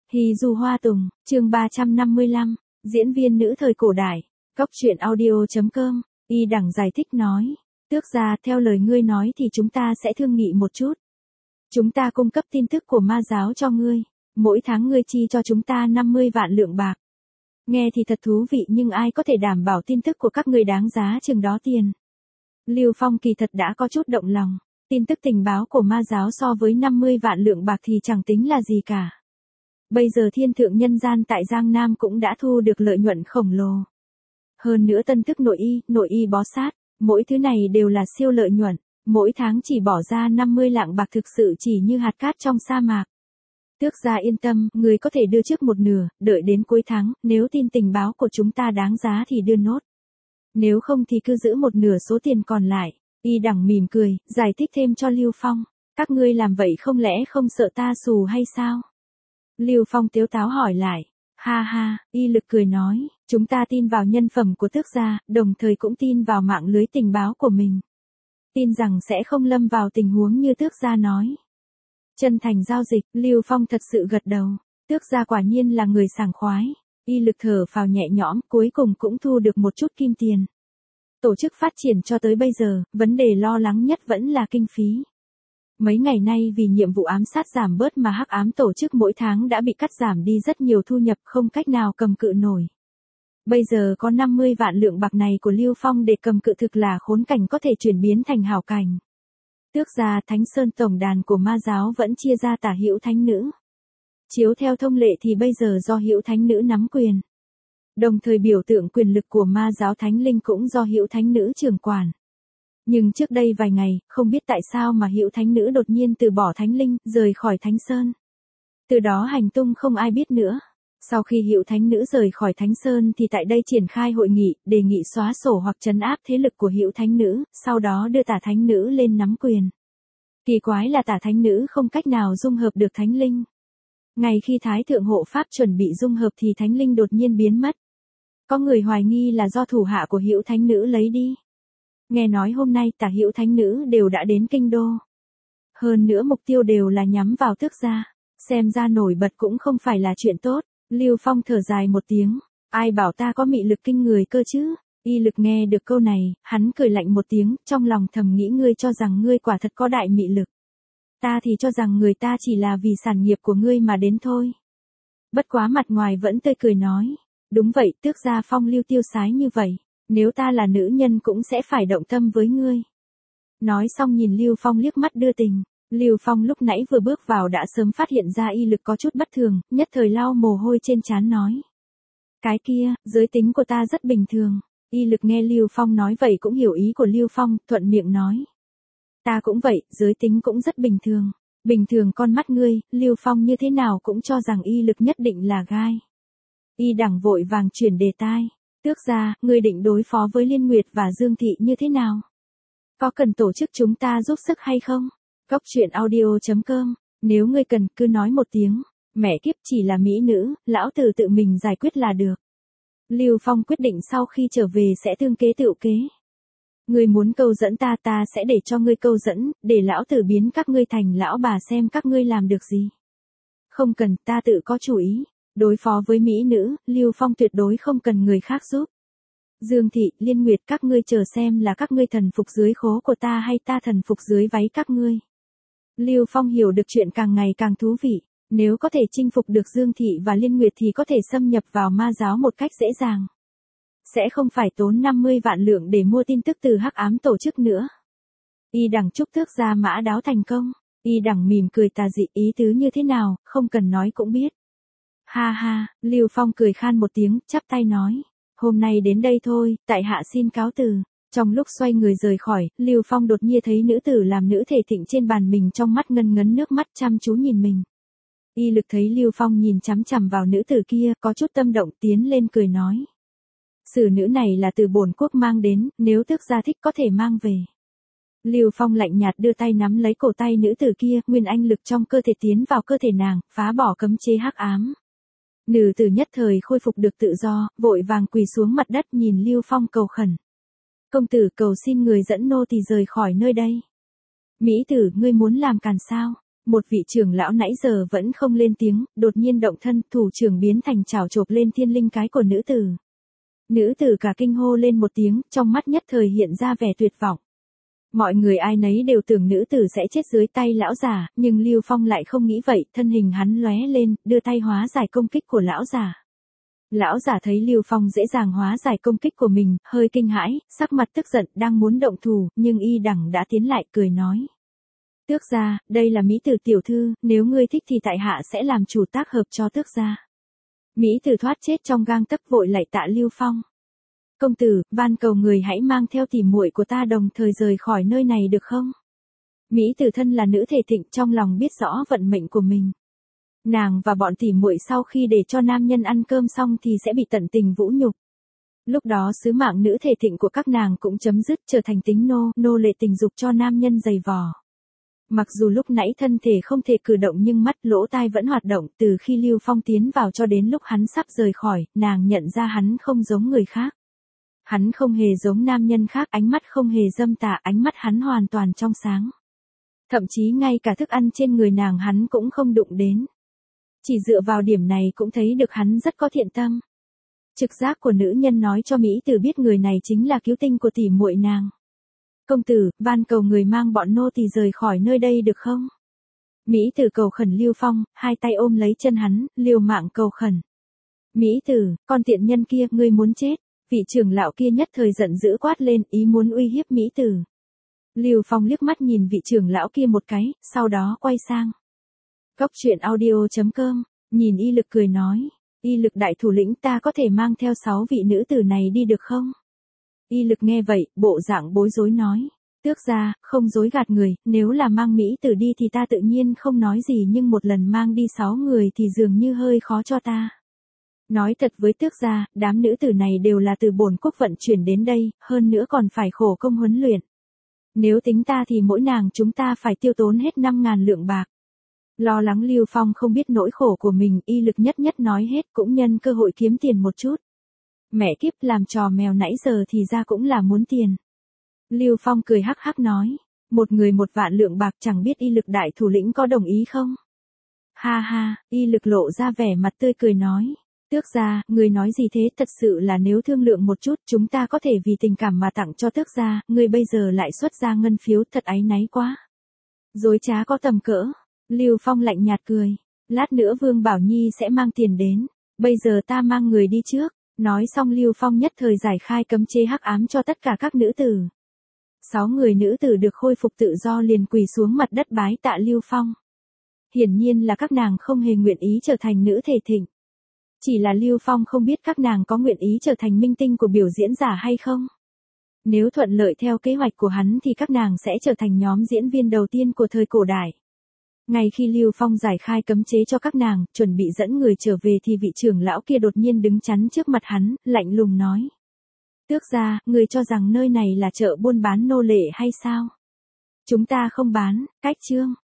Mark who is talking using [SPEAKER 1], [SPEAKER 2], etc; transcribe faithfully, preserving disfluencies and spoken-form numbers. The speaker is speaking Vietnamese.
[SPEAKER 1] Hì Dù Hoa Tùng, chương ba trăm năm mươi lăm, diễn viên nữ thời cổ đại, Cóc truyện audio chấm com, Y Đẳng giải thích nói, tước gia, theo lời ngươi nói thì chúng ta sẽ thương nghị một chút. Chúng ta cung cấp tin tức của ma giáo cho ngươi, mỗi tháng ngươi chi cho chúng ta năm mươi vạn lượng bạc. Nghe thì thật thú vị nhưng ai có thể đảm bảo tin tức của các ngươi đáng giá chừng đó tiền. Lưu Phong kỳ thật đã có chút động lòng, tin tức tình báo của ma giáo so với năm mươi vạn lượng bạc thì chẳng tính là gì cả. Bây giờ thiên thượng nhân gian tại Giang Nam cũng đã thu được lợi nhuận khổng lồ. Hơn nữa tân thức nội y, nội y bó sát, mỗi thứ này đều là siêu lợi nhuận, mỗi tháng chỉ bỏ ra năm mươi lạng bạc thực sự chỉ như hạt cát trong sa mạc. Tước gia yên tâm, người có thể đưa trước một nửa, đợi đến cuối tháng, nếu tin tình báo của chúng ta đáng giá thì đưa nốt. Nếu không thì cứ giữ một nửa số tiền còn lại. Y Đẳng mỉm cười, giải thích thêm cho Lưu Phong, các ngươi làm vậy không lẽ không sợ ta xù hay sao? Lưu Phong tiếu táo hỏi lại, ha ha, Y Lực cười nói, chúng ta tin vào nhân phẩm của tước gia, đồng thời cũng tin vào mạng lưới tình báo của mình. Tin rằng sẽ không lâm vào tình huống như tước gia nói. Chân thành giao dịch, Lưu Phong thật sự gật đầu, tước gia quả nhiên là người sảng khoái. Y Lực thở phào nhẹ nhõm, cuối cùng cũng thu được một chút kim tiền. Tổ chức phát triển cho tới bây giờ, vấn đề lo lắng nhất vẫn là kinh phí. Mấy ngày nay vì nhiệm vụ ám sát giảm bớt mà hắc ám tổ chức mỗi tháng đã bị cắt giảm đi rất nhiều thu nhập không cách nào cầm cự nổi. Bây giờ có năm mươi vạn lượng bạc này của Lưu Phong để cầm cự thực là khốn cảnh có thể chuyển biến thành hảo cảnh. Tước gia Thánh Sơn tổng đàn của ma giáo vẫn chia ra tả hữu thánh nữ. Chiếu theo thông lệ thì bây giờ do hữu thánh nữ nắm quyền. Đồng thời biểu tượng quyền lực của ma giáo thánh linh cũng do hữu thánh nữ trưởng quản. Nhưng trước đây vài ngày, không biết tại sao mà hữu thánh nữ đột nhiên từ bỏ thánh linh, rời khỏi Thánh Sơn. Từ đó hành tung không ai biết nữa. Sau khi hữu thánh nữ rời khỏi Thánh Sơn thì tại đây triển khai hội nghị, đề nghị xóa sổ hoặc trấn áp thế lực của hữu thánh nữ, sau đó đưa tả thánh nữ lên nắm quyền. Kỳ quái là tả thánh nữ không cách nào dung hợp được thánh linh. Ngày khi Thái Thượng Hộ Pháp chuẩn bị dung hợp thì thánh linh đột nhiên biến mất. Có người hoài nghi là do thủ hạ của hữu thánh nữ lấy đi. Nghe nói hôm nay tả hữu thánh nữ đều đã đến kinh đô. Hơn nữa mục tiêu đều là nhắm vào tước gia. Xem ra nổi bật cũng không phải là chuyện tốt. Lưu Phong thở dài một tiếng. Ai bảo ta có mị lực kinh người cơ chứ? Y Lực nghe được câu này, hắn cười lạnh một tiếng, trong lòng thầm nghĩ ngươi cho rằng ngươi quả thật có đại mị lực. Ta thì cho rằng người ta chỉ là vì sản nghiệp của ngươi mà đến thôi. Bất quá mặt ngoài vẫn tươi cười nói. Đúng vậy, tước gia phong lưu tiêu sái như vậy. Nếu ta là nữ nhân cũng sẽ phải động tâm với ngươi. Nói xong nhìn Lưu Phong liếc mắt đưa tình. Lưu Phong lúc nãy vừa bước vào đã sớm phát hiện ra Y Lực có chút bất thường, nhất thời lau mồ hôi trên trán nói. Cái kia, giới tính của ta rất bình thường. Y Lực nghe Lưu Phong nói vậy cũng hiểu ý của Lưu Phong, thuận miệng nói. Ta cũng vậy, giới tính cũng rất bình thường. Bình thường con mắt ngươi, Lưu Phong như thế nào cũng cho rằng Y Lực nhất định là gai. Y Đẳng vội vàng chuyển đề tai. Tước gia, ngươi định đối phó với Liên Nguyệt và Dương Thị như thế nào? Có cần tổ chức chúng ta giúp sức hay không? Cóc truyện audio chấm com, nếu ngươi cần cứ nói một tiếng. Mẹ kiếp chỉ là mỹ nữ, lão tử tự mình giải quyết là được. Lưu Phong quyết định sau khi trở về sẽ tương kế tựu kế. Ngươi muốn câu dẫn ta ta sẽ để cho ngươi câu dẫn, để lão tử biến các ngươi thành lão bà xem các ngươi làm được gì. Không cần, ta tự có chủ ý. Đối phó với mỹ nữ, Lưu Phong tuyệt đối không cần người khác giúp. Dương Thị, Liên Nguyệt các ngươi chờ xem là các ngươi thần phục dưới khố của ta hay ta thần phục dưới váy các ngươi. Lưu Phong hiểu được chuyện càng ngày càng thú vị. Nếu có thể chinh phục được Dương Thị và Liên Nguyệt thì có thể xâm nhập vào ma giáo một cách dễ dàng. Sẽ không phải tốn năm mươi vạn lượng để mua tin tức từ hắc ám tổ chức nữa. Y Đẳng chúc tước gia mã đáo thành công. Y Đẳng mỉm cười tà dị, ý tứ như thế nào, không cần nói cũng biết. Ha ha, Lưu Phong cười khan một tiếng, chắp tay nói. Hôm nay đến đây thôi, tại hạ xin cáo từ. Trong lúc xoay người rời khỏi, Lưu Phong đột nhiên thấy nữ tử làm nữ thể thịnh trên bàn mình trong mắt ngân ngấn nước mắt chăm chú nhìn mình. Y Lực thấy Lưu Phong nhìn chằm chằm vào nữ tử kia, có chút tâm động tiến lên cười nói. Sử nữ này là từ bổn quốc mang đến, nếu tước gia thích có thể mang về. Lưu Phong lạnh nhạt đưa tay nắm lấy cổ tay nữ tử kia, nguyên anh lực trong cơ thể tiến vào cơ thể nàng, phá bỏ cấm chế hắc ám. Nữ tử nhất thời khôi phục được tự do, vội vàng quỳ xuống mặt đất nhìn Lưu Phong cầu khẩn. Công tử cầu xin người dẫn nô tỳ rời khỏi nơi đây. Mỹ tử, ngươi muốn làm càn sao? Một vị trưởng lão nãy giờ vẫn không lên tiếng, đột nhiên động thân, thủ trưởng biến thành chảo chộp lên thiên linh cái của nữ tử. Nữ tử cả kinh hô lên một tiếng, trong mắt nhất thời hiện ra vẻ tuyệt vọng. Mọi người ai nấy đều tưởng nữ tử sẽ chết dưới tay lão giả, nhưng Lưu Phong lại không nghĩ vậy, thân hình hắn lóe lên, đưa tay hóa giải công kích của lão giả. Lão giả thấy Lưu Phong dễ dàng hóa giải công kích của mình, hơi kinh hãi, sắc mặt tức giận, đang muốn động thủ, nhưng Y Đẳng đã tiến lại cười nói. Tước gia, đây là mỹ tử tiểu thư, nếu ngươi thích thì tại hạ sẽ làm chủ tác hợp cho tước gia. Mỹ tử thoát chết trong gang tấc vội lạy tạ Lưu Phong. Công tử, van cầu người hãy mang theo tỉ muội của ta đồng thời rời khỏi nơi này được không? Mỹ tử thân là nữ thể thịnh trong lòng biết rõ vận mệnh của mình. Nàng và bọn tỉ muội sau khi để cho nam nhân ăn cơm xong thì sẽ bị tận tình vũ nhục. Lúc đó sứ mạng nữ thể thịnh của các nàng cũng chấm dứt, trở thành tính nô, nô lệ tình dục cho nam nhân giày vò. Mặc dù lúc nãy thân thể không thể cử động nhưng mắt lỗ tai vẫn hoạt động, từ khi Lưu Phong tiến vào cho đến lúc hắn sắp rời khỏi, nàng nhận ra hắn không giống người khác. Hắn không hề giống nam nhân khác, ánh mắt không hề dâm tà, ánh mắt hắn hoàn toàn trong sáng. Thậm chí ngay cả thức ăn trên người nàng hắn cũng không đụng đến. Chỉ dựa vào điểm này cũng thấy được hắn rất có thiện tâm. Trực giác của nữ nhân nói cho Mỹ Tử biết người này chính là cứu tinh của tỉ muội nàng. Công tử, van cầu người mang bọn nô tỳ rời khỏi nơi đây được không? Mỹ Tử cầu khẩn Lưu Phong, hai tay ôm lấy chân hắn, liều mạng cầu khẩn. Mỹ Tử, con tiện nhân kia, ngươi muốn chết. Vị trưởng lão kia nhất thời giận dữ quát lên, ý muốn uy hiếp Mỹ Tử. Lưu Phong liếc mắt nhìn vị trưởng lão kia một cái, sau đó quay sang. Cốc truyện audio chấm com, nhìn Y Lực cười nói, Y Lực đại thủ lĩnh, ta có thể mang theo sáu vị nữ tử này đi được không? Y Lực nghe vậy, bộ dạng bối rối nói, tước gia, không dối gạt người, nếu là mang Mỹ Tử đi thì ta tự nhiên không nói gì, nhưng một lần mang đi sáu người thì dường như hơi khó cho ta. Nói thật với tước gia, đám nữ tử này đều là từ bổn quốc vận chuyển đến đây, hơn nữa còn phải khổ công huấn luyện. Nếu tính ta thì mỗi nàng chúng ta phải tiêu tốn hết năm ngàn lượng bạc. Lo lắng Lưu Phong không biết nỗi khổ của mình, Y Lực nhất nhất nói hết, cũng nhân cơ hội kiếm tiền một chút. Mẹ kiếp, làm trò mèo nãy giờ thì ra cũng là muốn tiền. Lưu Phong cười hắc hắc nói, một người một vạn lượng bạc, chẳng biết Y Lực đại thủ lĩnh có đồng ý không? Ha ha, Y Lực lộ ra vẻ mặt tươi cười nói. Tước gia, người nói gì thế, thật sự là nếu thương lượng một chút chúng ta có thể vì tình cảm mà tặng cho tước gia, người bây giờ lại xuất ra ngân phiếu, thật áy náy quá. Dối trá có tầm cỡ. Lưu Phong lạnh nhạt cười, lát nữa Vương Bảo Nhi sẽ mang tiền đến, bây giờ ta mang người đi trước. Nói xong Lưu Phong nhất thời giải khai cấm chế hắc ám cho tất cả các nữ tử. Sáu người nữ tử được khôi phục tự do liền quỳ xuống mặt đất bái tạ Lưu Phong. Hiển nhiên là các nàng không hề nguyện ý trở thành nữ thể thịnh. Chỉ là Lưu Phong không biết các nàng có nguyện ý trở thành minh tinh của biểu diễn giả hay không. Nếu thuận lợi theo kế hoạch của hắn thì các nàng sẽ trở thành nhóm diễn viên đầu tiên của thời cổ đại. Ngay khi Lưu Phong giải khai cấm chế cho các nàng, chuẩn bị dẫn người trở về thì vị trưởng lão kia đột nhiên đứng chắn trước mặt hắn, lạnh lùng nói. Tước gia, người cho rằng nơi này là chợ buôn bán nô lệ hay sao? Chúng ta không bán, cách chương.